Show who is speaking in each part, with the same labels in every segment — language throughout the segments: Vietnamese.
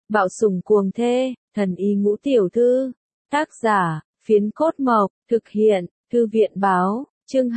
Speaker 1: Bạo sủng cuồng thê, thần y ngũ tiểu thư. Tác giả, Phiến Cốt Mộc, thực hiện, Thư viện báo, chương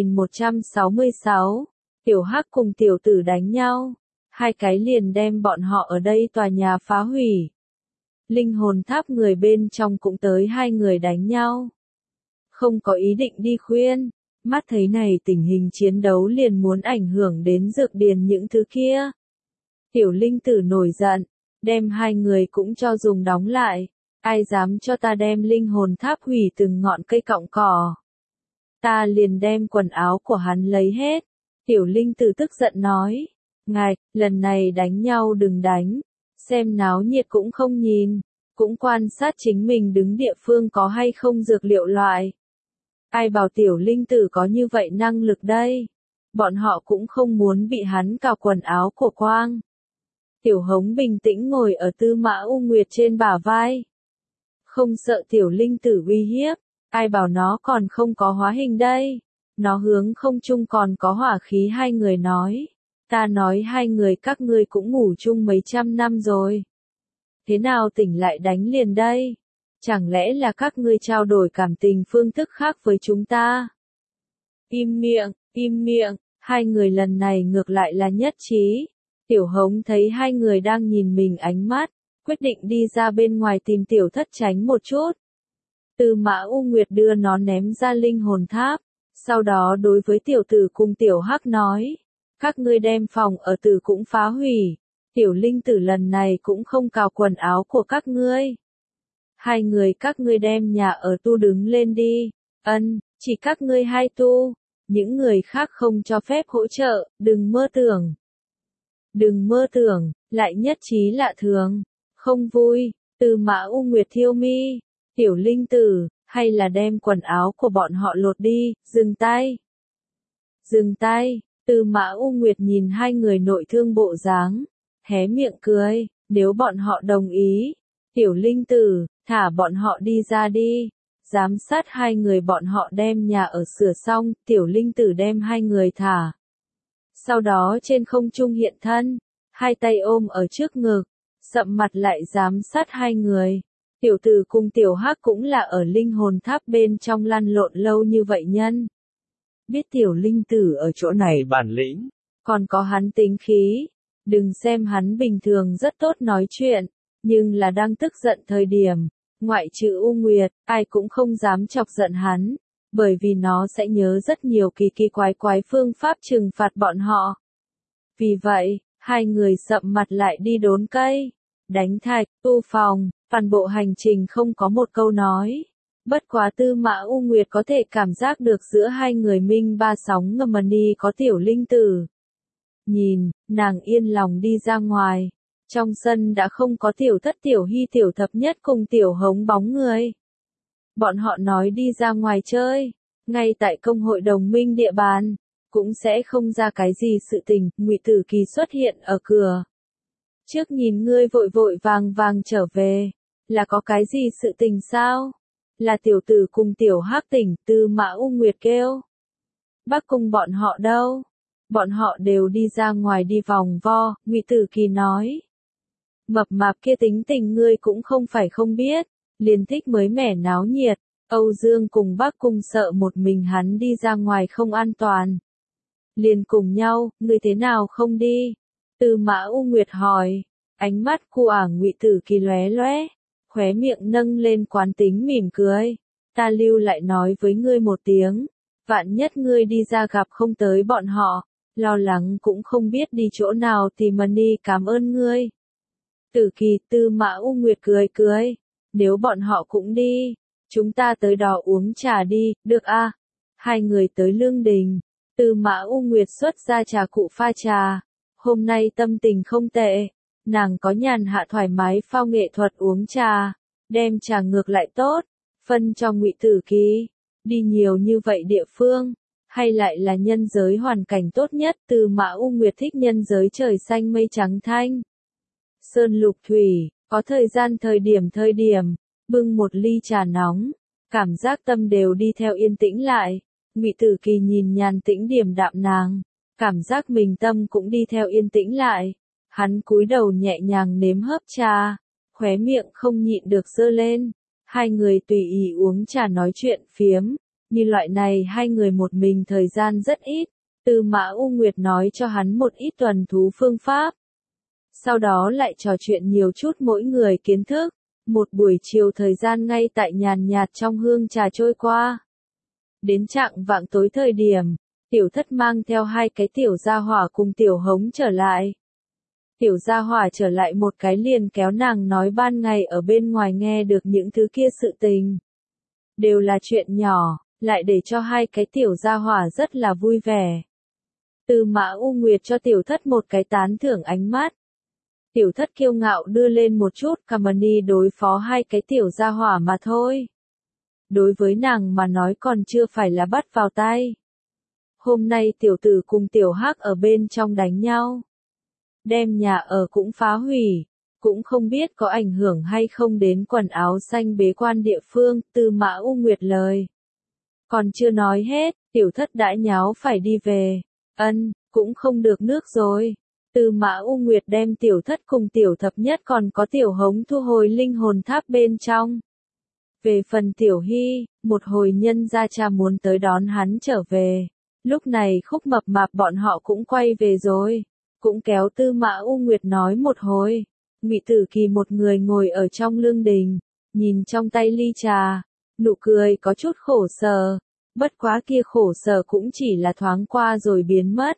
Speaker 1: 2166. Tiểu Hắc cùng tiểu tử đánh nhau. Hai cái liền đem bọn họ ở đây tòa nhà phá hủy. Linh hồn tháp người bên trong cũng tới hai người đánh nhau. Không có ý định đi khuyên. Mắt thấy này tình hình chiến đấu liền muốn ảnh hưởng đến dược điền những thứ kia. Tiểu linh tử nổi giận, đem hai người cũng cho dùng đóng lại. Ai dám cho ta đem linh hồn tháp hủy từng ngọn cây cọng cỏ. Ta liền đem quần áo của hắn lấy hết. Tiểu linh tử tức giận nói. Ngài, lần này đánh nhau đừng đánh. Xem náo nhiệt cũng không nhìn. Cũng quan sát chính mình đứng địa phương có hay không dược liệu loại. Ai bảo tiểu linh tử có như vậy năng lực đây. Bọn họ cũng không muốn bị hắn cào quần áo của quang. Tiểu hống bình tĩnh ngồi ở Tư Mã U Nguyệt trên bả vai. Không sợ tiểu linh tử uy hiếp. Ai bảo nó còn không có hóa hình đây. Nó hướng không chung còn có hỏa khí hai người nói. Ta nói hai người các ngươi cũng ngủ chung mấy trăm năm rồi. Thế nào tỉnh lại đánh liền đây? Chẳng lẽ là các ngươi trao đổi cảm tình phương thức khác với chúng ta? Im miệng, hai người lần này ngược lại là nhất trí. Tiểu hống thấy hai người đang nhìn mình ánh mắt, quyết định đi ra bên ngoài tìm tiểu thất tránh một chút. Tư Mã U Nguyệt đưa nó ném ra linh hồn tháp, sau đó đối với tiểu tử cùng tiểu hắc nói, các ngươi đem phòng ở tử cũng phá hủy, tiểu linh tử lần này cũng không cào quần áo của các ngươi. Hai người các ngươi đem nhà ở tu đứng lên đi, chỉ các ngươi hai tu, những người khác không cho phép hỗ trợ, đừng mơ tưởng, lại nhất trí lạ thường, không vui. Tư Mã U Nguyệt thiêu mi, tiểu linh tử, hay là đem quần áo của bọn họ lột đi, dừng tay. Tư Mã U Nguyệt nhìn hai người nội thương bộ dáng, hé miệng cười, nếu bọn họ đồng ý, tiểu linh tử, thả bọn họ đi ra đi. Giám sát hai người bọn họ đem nhà ở sửa xong, tiểu linh tử đem hai người thả. Sau đó trên không trung hiện thân, hai tay ôm ở trước ngực, sậm mặt lại giám sát hai người. Tiểu tử cùng tiểu hắc cũng là ở linh hồn tháp bên trong lăn lộn lâu như vậy nhân. Biết tiểu linh tử ở chỗ này bản lĩnh, còn có hắn tính khí. Đừng xem hắn bình thường rất tốt nói chuyện, nhưng là đang tức giận thời điểm, ngoại trừ U Nguyệt, ai cũng không dám chọc giận hắn, bởi vì nó sẽ nhớ rất nhiều kỳ kỳ quái phương pháp trừng phạt bọn họ. Vì vậy, hai người sậm mặt lại đi đốn cây, đánh thạch, tu phòng, toàn bộ hành trình không có một câu nói. Bất quá Tư Mã U Nguyệt có thể cảm giác được giữa hai người minh ba sóng ngầm mani có tiểu linh tử. Nhìn, nàng yên lòng đi ra ngoài. Trong sân đã không có tiểu thất tiểu hy tiểu thập nhất cùng tiểu hống bóng người. Bọn họ nói đi ra ngoài chơi, ngay tại công hội đồng minh địa bàn, cũng sẽ không ra cái gì sự tình. Ngụy Tử Kỳ xuất hiện ở cửa. Trước nhìn ngươi vội vội vàng trở về, là có cái gì sự tình sao? Là tiểu tử cùng tiểu hắc tỉnh, Tư Mã U Nguyệt kêu. Bác cùng bọn họ đâu? Bọn họ đều đi ra ngoài đi vòng vo, Ngụy Tử Kỳ nói. Mập mạp kia tính tình ngươi cũng không phải không biết, liền thích mới mẻ náo nhiệt. Âu Dương cùng bác cùng sợ một mình hắn đi ra ngoài không an toàn. Liền cùng nhau, ngươi thế nào không đi? Tư Mã U Nguyệt hỏi, ánh mắt của Ngụy Tử Kỳ lóe lóe, khóe miệng nâng lên quán tính mỉm cười. Ta lưu lại nói với ngươi một tiếng, vạn nhất ngươi đi ra gặp không tới bọn họ, lo lắng cũng không biết đi chỗ nào thì Mani cảm ơn ngươi. Tử Kỳ, Tư Mã U Nguyệt cười, nếu bọn họ cũng đi, chúng ta tới đó uống trà đi, được à? Hai người tới Lương Đình, Tư Mã U Nguyệt xuất ra trà cụ pha trà, hôm nay tâm tình không tệ, nàng có nhàn hạ thoải mái phao nghệ thuật uống trà, đem trà ngược lại tốt, phân cho Ngụy Tử Kỳ, đi nhiều như vậy địa phương, hay lại là nhân giới hoàn cảnh tốt nhất. Tư Mã U Nguyệt thích nhân giới trời xanh mây trắng thanh. Sơn lục thủy, có thời gian thời điểm, bưng một ly trà nóng, cảm giác tâm đều đi theo yên tĩnh lại. Ngụy Tử Kỳ nhìn nhàn tĩnh điềm đạm nàng, cảm giác mình tâm cũng đi theo yên tĩnh lại. Hắn cúi đầu nhẹ nhàng nếm hớp trà, khóe miệng không nhịn được giơ lên. Hai người tùy ý uống trà nói chuyện phiếm, như loại này hai người một mình thời gian rất ít. Tư Mã U Nguyệt nói cho hắn một ít tuần thú phương pháp. Sau đó lại trò chuyện nhiều chút mỗi người kiến thức. Một buổi chiều thời gian ngay tại nhàn nhạt trong hương trà trôi qua. Đến chạng vạng tối thời điểm, Tiểu Thất mang theo hai cái tiểu gia hỏa cùng Tiểu Hống trở lại. Tiểu gia hỏa trở lại một cái liền kéo nàng nói ban ngày ở bên ngoài nghe được những thứ kia sự tình. Đều là chuyện nhỏ, lại để cho hai cái tiểu gia hỏa rất là vui vẻ. Tư Mã U Nguyệt cho Tiểu Thất một cái tán thưởng ánh mắt. Tiểu Thất kiêu ngạo đưa lên một chút Kamani đối phó hai cái tiểu gia hỏa mà thôi. Đối với nàng mà nói còn chưa phải là bắt vào tay. Hôm nay tiểu tử cùng tiểu hắc ở bên trong đánh nhau. Đem nhà ở cũng phá hủy. Cũng không biết có ảnh hưởng hay không đến quần áo xanh bế quan địa phương, Tư Mã U Nguyệt lời. Còn chưa nói hết, Tiểu Thất đã nháo phải đi về. Cũng không được nước rồi. Tư Mã U Nguyệt đem Tiểu Thất cùng Tiểu Thập Nhất còn có Tiểu Hống thu hồi linh hồn tháp bên trong. Về phần Tiểu Hy, một hồi nhân gia cha muốn tới đón hắn trở về. Lúc này Khúc Mập Mạp bọn họ cũng quay về rồi. Cũng kéo Tư Mã U Nguyệt nói một hồi. Ngụy Tử Kỳ một người ngồi ở trong lương đình, nhìn trong tay ly trà, nụ cười có chút khổ sở. Bất quá kia khổ sở cũng chỉ là thoáng qua rồi biến mất.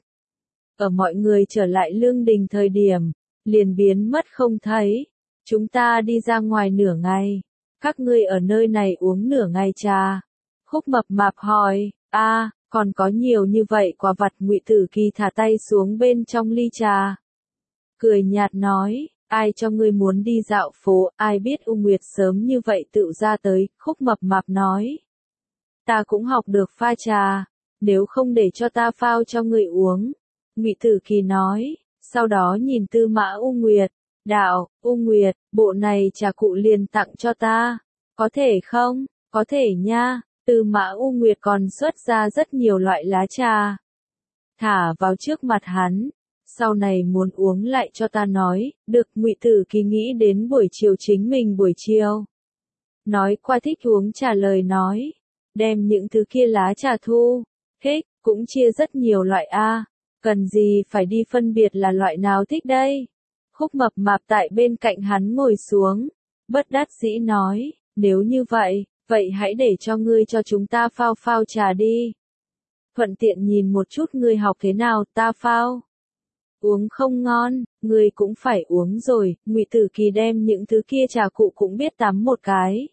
Speaker 1: Ở mọi người trở lại lương đình thời điểm, liền biến mất không thấy. Chúng ta đi ra ngoài nửa ngày. Các ngươi ở nơi này uống nửa ngày trà. Khúc Mập Mạp hỏi, còn có nhiều như vậy quà vặt. Ngụy Tử Kỳ thả tay xuống bên trong ly trà. Cười nhạt nói, ai cho ngươi muốn đi dạo phố, ai biết U Nguyệt sớm như vậy tự ra tới. Khúc Mập Mạp nói, ta cũng học được pha trà, nếu không để cho ta phao cho ngươi uống. Ngụy Tử Kỳ nói, sau đó nhìn Tư Mã U Nguyệt, đạo, U Nguyệt, bộ này trà cụ liền tặng cho ta, có thể không? Có thể nha. Tư Mã U Nguyệt còn xuất ra rất nhiều loại lá trà, thả vào trước mặt hắn. Sau này muốn uống lại cho ta nói, được. Ngụy Tử Kỳ nghĩ đến buổi chiều chính mình buổi chiều nói qua thích uống trà lời nói, đem những thứ kia lá trà thu, thích, cũng chia rất nhiều loại cần gì phải đi phân biệt là loại nào thích đây. Khúc Mập Mạp tại bên cạnh hắn ngồi xuống, bất đắc dĩ nói, nếu như vậy, vậy hãy để cho ngươi cho chúng ta phao trà đi. Thuận tiện nhìn một chút ngươi học thế nào, ta phao. Uống không ngon, ngươi cũng phải uống rồi. Ngụy Tử Kỳ đem những thứ kia trà cụ cũng biết tắm một cái.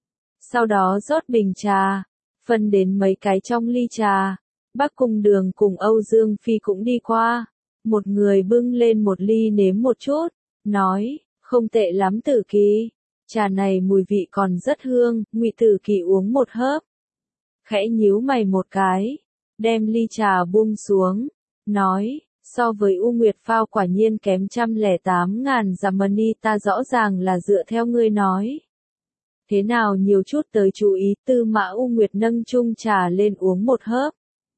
Speaker 1: Sau đó rót bình trà, phân đến mấy cái trong ly trà. Bắc Cung Đường cùng Âu Dương Phi cũng đi qua. Một người bưng lên một ly nếm một chút, nói, không tệ lắm Tử Kỳ. Trà này mùi vị còn rất hương. Ngụy Tử Kỳ uống một hớp, khẽ nhíu mày một cái, đem ly trà buông xuống, nói, so với U Nguyệt phao quả nhiên kém 108.000 Jamani, ta rõ ràng là dựa theo ngươi nói. Thế nào nhiều chút tới chú ý. Tư Mã U Nguyệt nâng chung trà lên uống một hớp,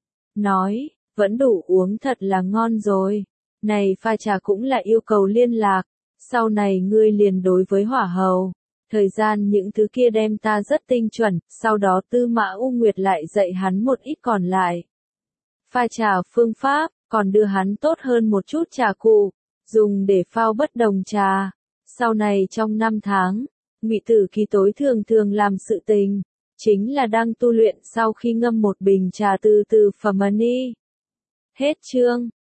Speaker 1: nói, vẫn đủ uống, thật là ngon rồi. Này pha trà cũng là yêu cầu liên lạc, sau này ngươi liền đối với hỏa hầu. Thời gian những thứ kia đem ta rất tinh chuẩn. Sau đó Tư Mã U Nguyệt lại dạy hắn một ít còn lại pha trà phương pháp, còn đưa hắn tốt hơn một chút trà cụ, dùng để phao bất đồng trà. Sau này trong 5 tháng, Ngụy Tử Kỳ tối thường làm sự tình, chính là đang tu luyện sau khi ngâm một bình trà từ từ phẩm mani. Hết chương.